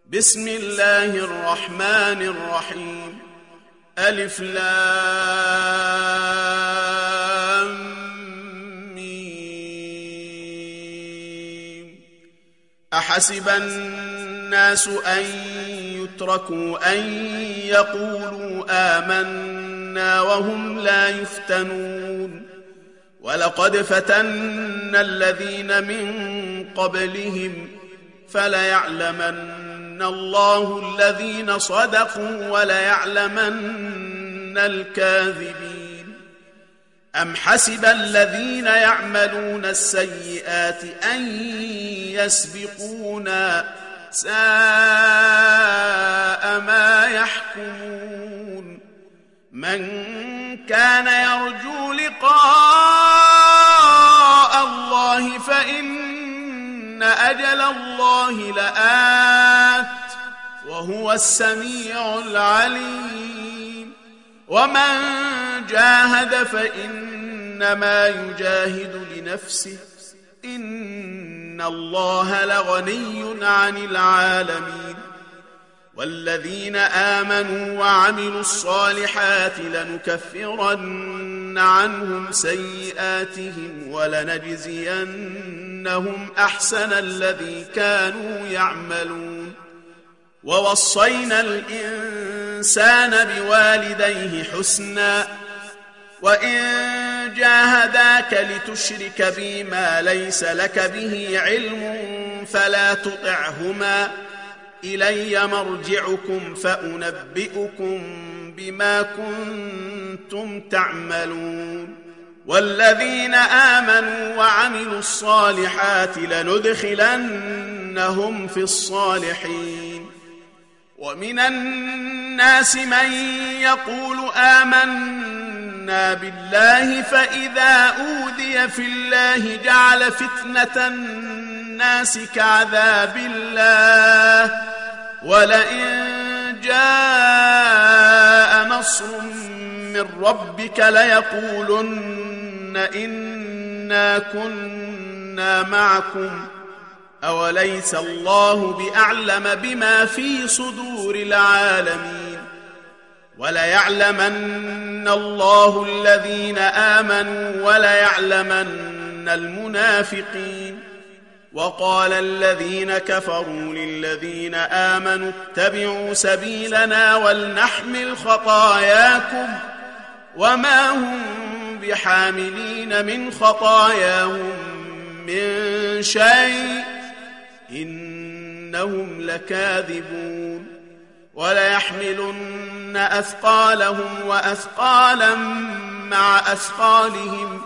بسم الله الرحمن الرحيم. ألف لام ميم. أحسب الناس أن يتركوا أن يقولوا آمنا وهم لا يفتنون. ولقد فتنا الذين من قبلهم فليعلمن الله الذين صدقوا وليعلمن الكاذبين. أم حسب الذين يعملون السيئات أن يسبقونا ساء ما يحكمون. من كان يرجو لقاء الله فإن أجل الله لآت وهو السميع العليم. ومن جاهد فإنما يجاهد لنفسه إن الله لغني عن العالمين. والذين آمنوا وعملوا الصالحات لنكفرن عنهم سيئاتهم ولنجزينهم أحسن الذي كانوا يعملون. ووصينا الإنسان بوالديه حسنا وإن جاهداك لتشرك بي ما ليس لك به علم فلا تطعهما إلي مرجعكم فأنبئكم بما كنتم تعملون. والذين آمنوا وعملوا الصالحات لندخلنهم في الصالحين. ومن الناس من يقول آمنا بالله فإذا أوذي في الله جعل فتنة الناس كعذاب الله ولئن جاء نصر من ربك ليقولن إنا كنا معكم أوليس الله بأعلم بما في صدور العالمين. وليعلمن الله الذين آمنوا وليعلمن المنافقين. وقال الذين كفروا للذين آمنوا اتبعوا سبيلنا ولنحمل خطاياكم وما هم بحاملين من خطاياهم من شيء إنهم لكاذبون. وليحملن أثقالهم وأثقالا مع أثقالهم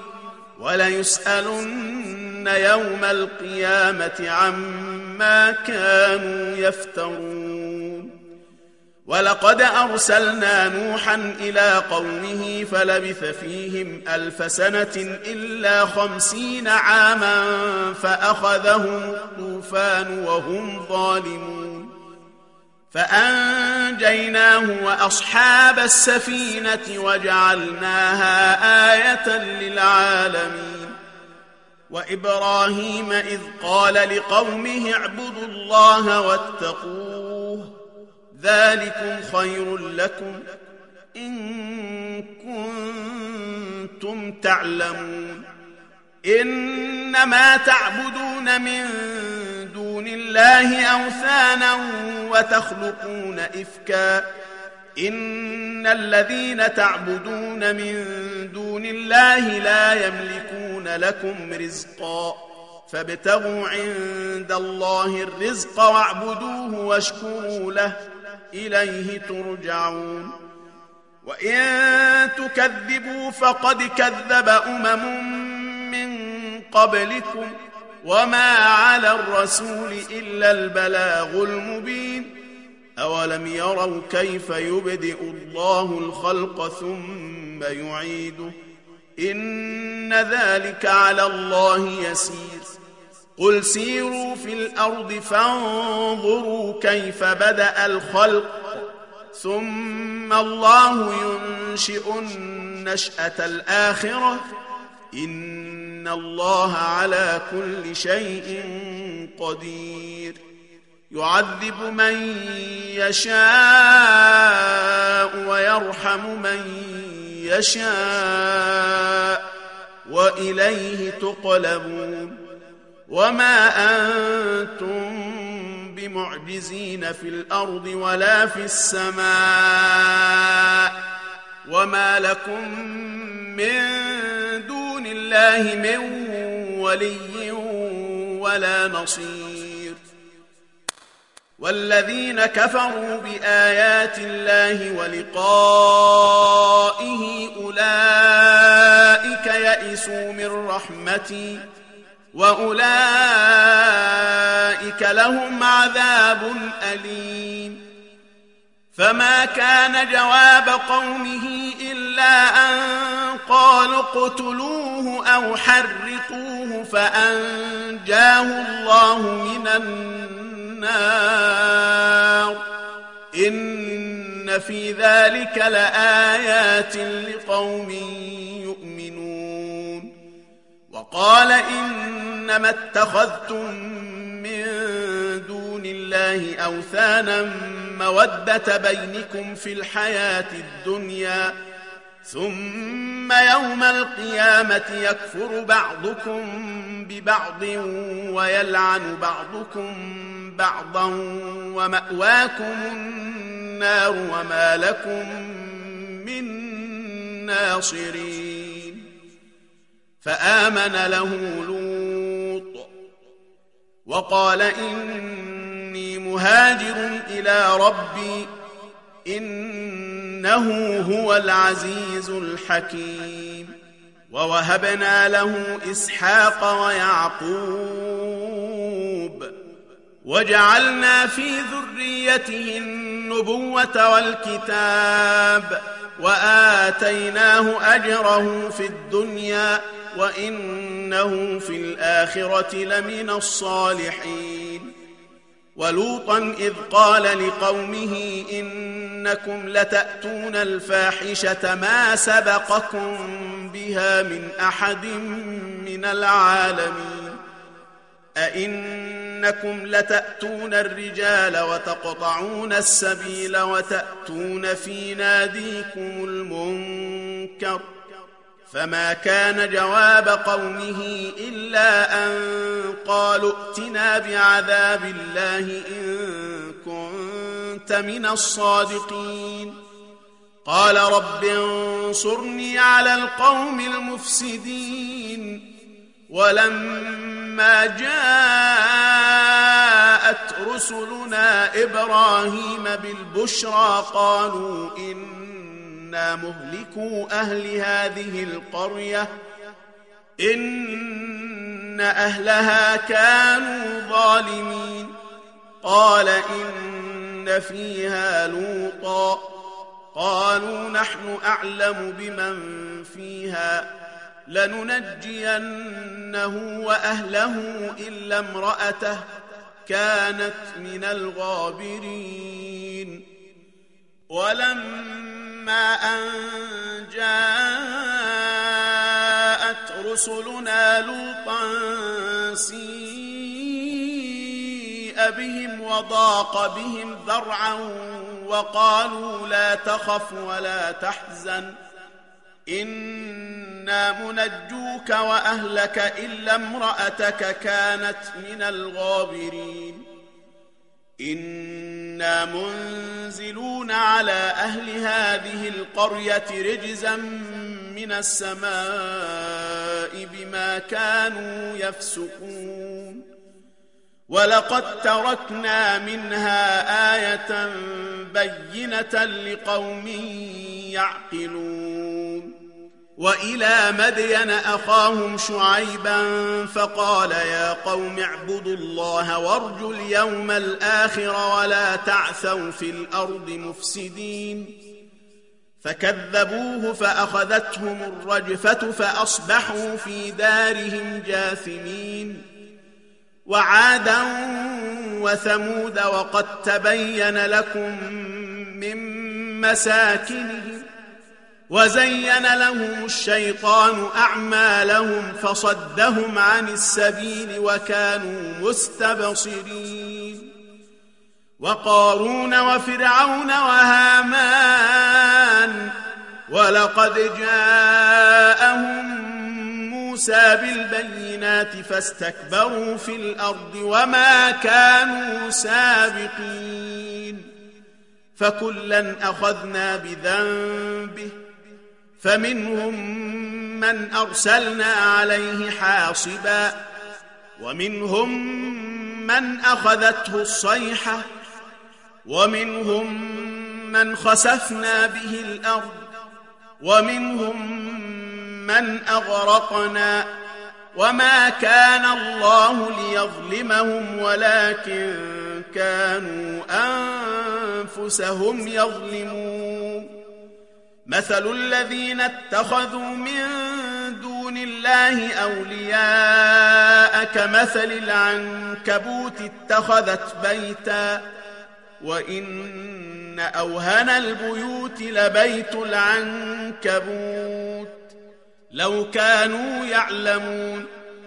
وليسألن يوم القيامة عما كانوا يفترون. ولقد أرسلنا نوحا إلى قومه فلبث فيهم 1000 سنة إلا 50 عاما فأخذهم الطوفان وهم ظالمون. فأنجيناه وأصحاب السفينة وجعلناها آية للعالمين. وإبراهيم إذ قال لقومه اعبدوا الله واتقوه ذلكم خير لكم إن كنتم تعلمون. إنما تعبدون من دون الله أوثانا وتخلقون إفكا إن الذين تعبدون من دون الله لا يملكون لكم رزقا فابتغوا عند الله الرزق واعبدوه واشكروا له إليه ترجعون. وإن تكذبوا فقد كذب من قبلكم وما على الرسول إلا البلاغ المبين. أولم يروا كيف يبدئ الله الخلق ثم يعيده إن ذلك على الله يسير. قل سيروا في الأرض فانظروا كيف بدأ الخلق ثم الله ينشئ النشأة الآخرة إن الله على كل شيء قدير. يعذب من يشاء ويرحم من يشاء وإليه تقلبون وما أنتم بمعجزين في الأرض ولا في السماء وما لكم من دون الله من ولي ولا نصير والذين كفروا بآيات الله ولقائه أولئك يئسوا من رحمتي وأولئك لهم عذاب أليم فما كان جواب قومه إلا أن قالوا اقتلوه أو حرقوه فأنجاه الله من النار إن في ذلك لآيات لقوم يؤمنون وقال إنما اتخذتم من دون الله أوثانا مودة بينكم في الحياة الدنيا ثم يوم القيامة يكفر بعضكم ببعض ويلعن بعضكم بعضا ومأواكم النار وما لكم من ناصرين فآمن له لوط وقال إني مهاجر إلى ربي إنه هو العزيز الحكيم ووهبنا له إسحاق ويعقوب وجعلنا في ذريته النبوة والكتاب وآتيناه أجره في الدنيا وإنه في الآخرة لمن الصالحين ولوطا إذ قال لقومه إنكم لتأتون الفاحشة ما سبقكم بها من أحد من العالمين أئنكم لتأتون الرجال وتقطعون السبيل وتأتون في ناديكم المنكر فما كان جواب قومه إلا أن قالوا ائتنا بعذاب الله إن كنت من الصادقين قال رب انصرني على القوم المفسدين ولما جاءت رسلنا إبراهيم بالبشرى قالوا إنا مهلكو أهل هذه القرية إن أهلها كانوا ظالمين قال إن فيها لوطا قالوا نحن أعلم بمن فيها لننجينه وأهله إلا امرأته كانت من الغابرين ولما أن جاءت رسلنا لوطا سيء بهم وضاق بهم ذرعا وقالوا لا تخف ولا تحزن إنا منجوك وأهلك إلا امرأتك كانت من الغابرين إنا منزلون على أهل هذه القرية رجزا من السماء بما كانوا يفسقون ولقد تركنا منها آية بينة لقوم يعقلون وإلى مدين أخاهم شعيبا فقال يا قوم اعبدوا الله وارجوا اليوم الآخر ولا تعثوا في الأرض مفسدين فكذبوه فأخذتهم الرجفة فأصبحوا في دارهم جاثمين وعادا وثمود وقد تبين لكم من مساكنهم وزين لهم الشيطان أعمالهم فصدهم عن السبيل وكانوا مستبصرين وقارون وفرعون وهامان ولقد جاءهم موسى بالبينات فاستكبروا في الأرض وما كانوا سابقين فكلا أخذنا بذنبه فمنهم من أرسلنا عليه حاصبا ومنهم من أخذته الصيحة ومنهم من خسفنا به الأرض ومنهم من أغرقنا وما كان الله ليظلمهم ولكن كانوا أنفسهم يظلمون مثل الذين اتخذوا من دون الله أولياء كمثل العنكبوت اتخذت بيتا وإن أوهن البيوت لبيت العنكبوت لو كانوا يعلمون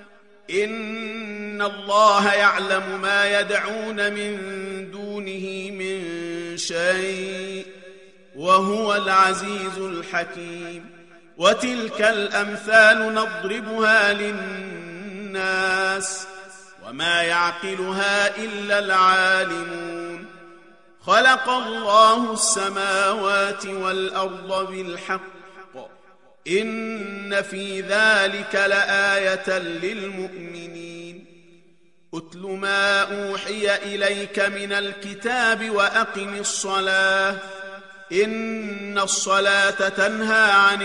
إن الله يعلم ما يدعون من دونه من شيء وهو العزيز الحكيم وتلك الأمثال نضربها للناس وما يعقلها إلا العالمون خلق الله السماوات والأرض بالحق إن في ذلك لآية للمؤمنين أتل ما أوحي إليك من الكتاب وأقم الصلاة إن الصلاة تنهى عن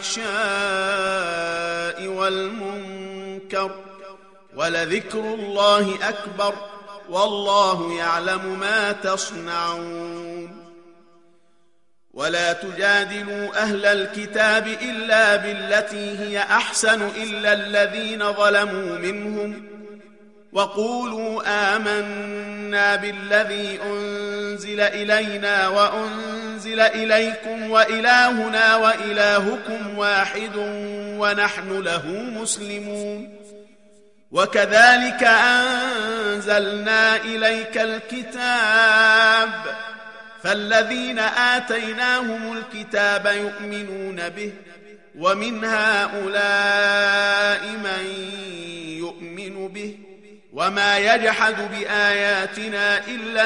الفحشاء والمنكر ولذكر الله أكبر والله يعلم ما تصنعون ولا تجادلوا أهل الكتاب إلا بالتي هي أحسن إلا الذين ظلموا منهم وقولوا آمنا بالذي أنزل إلينا وأنزل إليكم وإلهنا وإلهكم واحد ونحن له مسلمون وكذلك أنزلنا إليك الكتاب فالذين آتيناهم الكتاب يؤمنون به ومن هؤلاء من يؤمن به وما يجحد بآياتنا إلا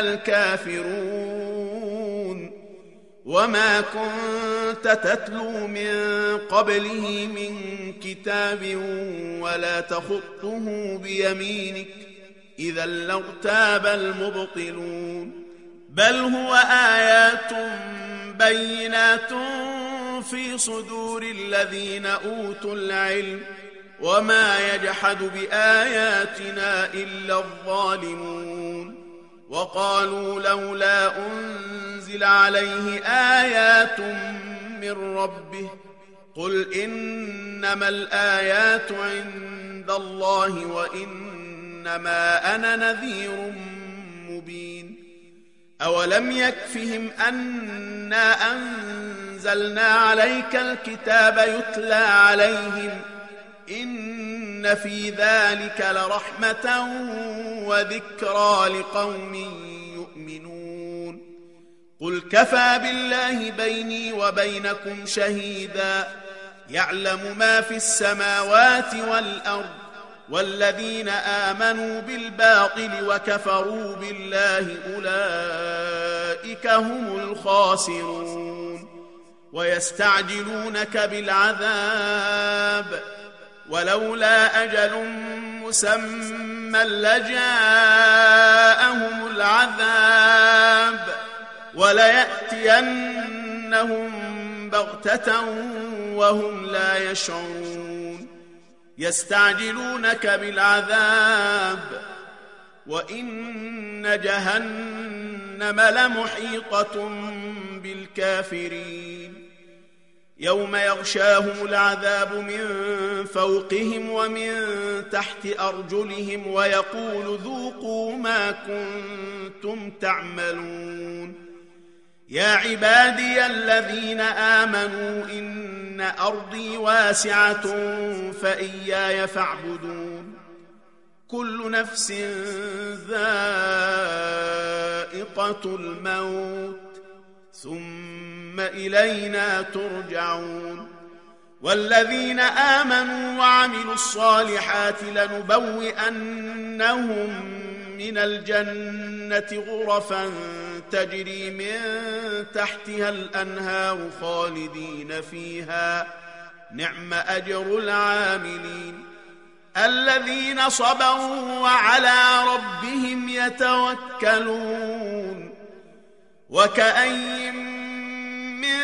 الكافرون وما كنت تتلو من قبله من كتاب ولا تخطه بيمينك إذا لارتاب المبطلون بل هو آيات بينات في صدور الذين أوتوا العلم وما يجحد بآياتنا إلا الظالمون وقالوا لولا أنزل عليه آيات من ربه قل إنما الآيات عند الله وإنما أنا نذير مبين أولم يكفهم أنا أنزلنا عليك الكتاب يتلى عليهم إن في ذلك لرحمة وذكرى لقوم يؤمنون قل كفى بالله بيني وبينكم شهيدا يعلم ما في السماوات والأرض والذين آمنوا بالباطل وكفروا بالله أولئك هم الخاسرون ويستعجلونك بالعذاب ولولا أجل مسمى لجاءهم العذاب وليأتينهم بغتة وهم لا يشعرون يستعجلونك بالعذاب وإن جهنم لمحيطة بالكافرين يوم يغشاهم العذاب من فوقهم ومن تحت أرجلهم ويقول ذوقوا ما كنتم تعملون يا عبادي الذين آمنوا إن أرضي واسعة فإياي فاعبدون كل نفس ذائقة ذائقة الموت ثم إلينا ترجعون والذين آمنوا وعملوا الصالحات لنبوئنهم من الجنة غرفا تجري من تحتها الأنهار خالدين فيها نعم أجر العاملين الذين صبروا وعلى ربهم يتوكلون وكأين من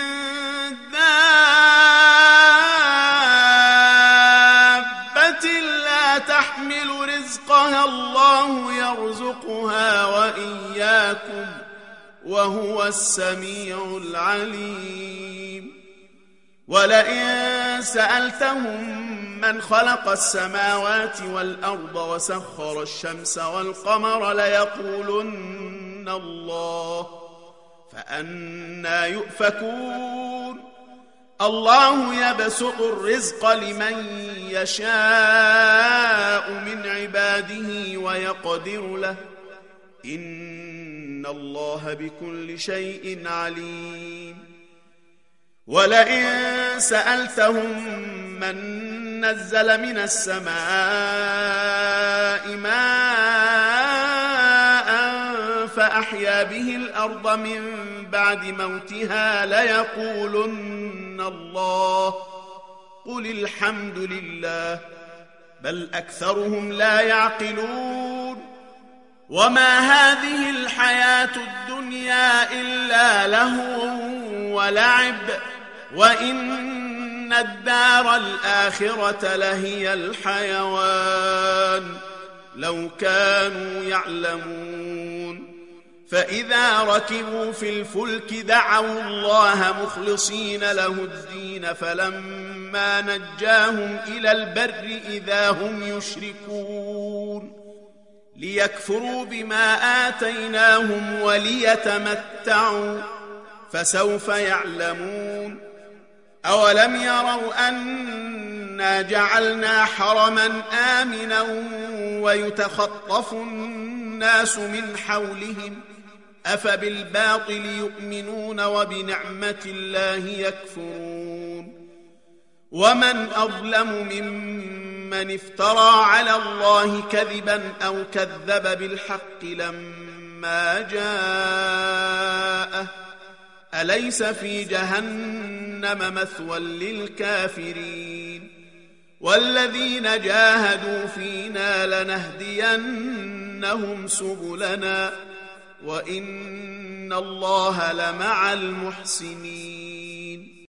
دابة لا تحمل رزقها الله يرزقها وإياكم وهو السميع العليم ولئن سألتهم من خلق السماوات والأرض وسخر الشمس والقمر ليقولن الله فأنى يؤفكون الله يبسط الرزق لمن يشاء من عباده ويقدر له إن الله بكل شيء عليم ولئن سألتهم من نزل من السماء ماء فأحيا به الأرض من بعد موتها ليقولن الله قل الحمد لله بل أكثرهم لا يعقلون وما هذه الحياة الدنيا إلا لهو ولعب وإن الدار الآخرة لهي الحيوان لو كانوا يعلمون فإذا ركبوا في الفلك دعوا الله مخلصين له الدين فلما نجاهم إلى البر إذا هم يشركون ليكفروا بما آتيناهم وليتمتعوا فسوف يعلمون أولم يروا أنا جعلنا حرما آمنا ويتخطف الناس من حولهم أفبالباطل يؤمنون وبنعمة الله يكفرون ومن أظلم ممن افترى على الله كذبا أو كذب بالحق لما جاءه أليس في جهنم مثوى للكافرين والذين جاهدوا فينا لنهدينهم سبلنا وإن الله لمع المحسنين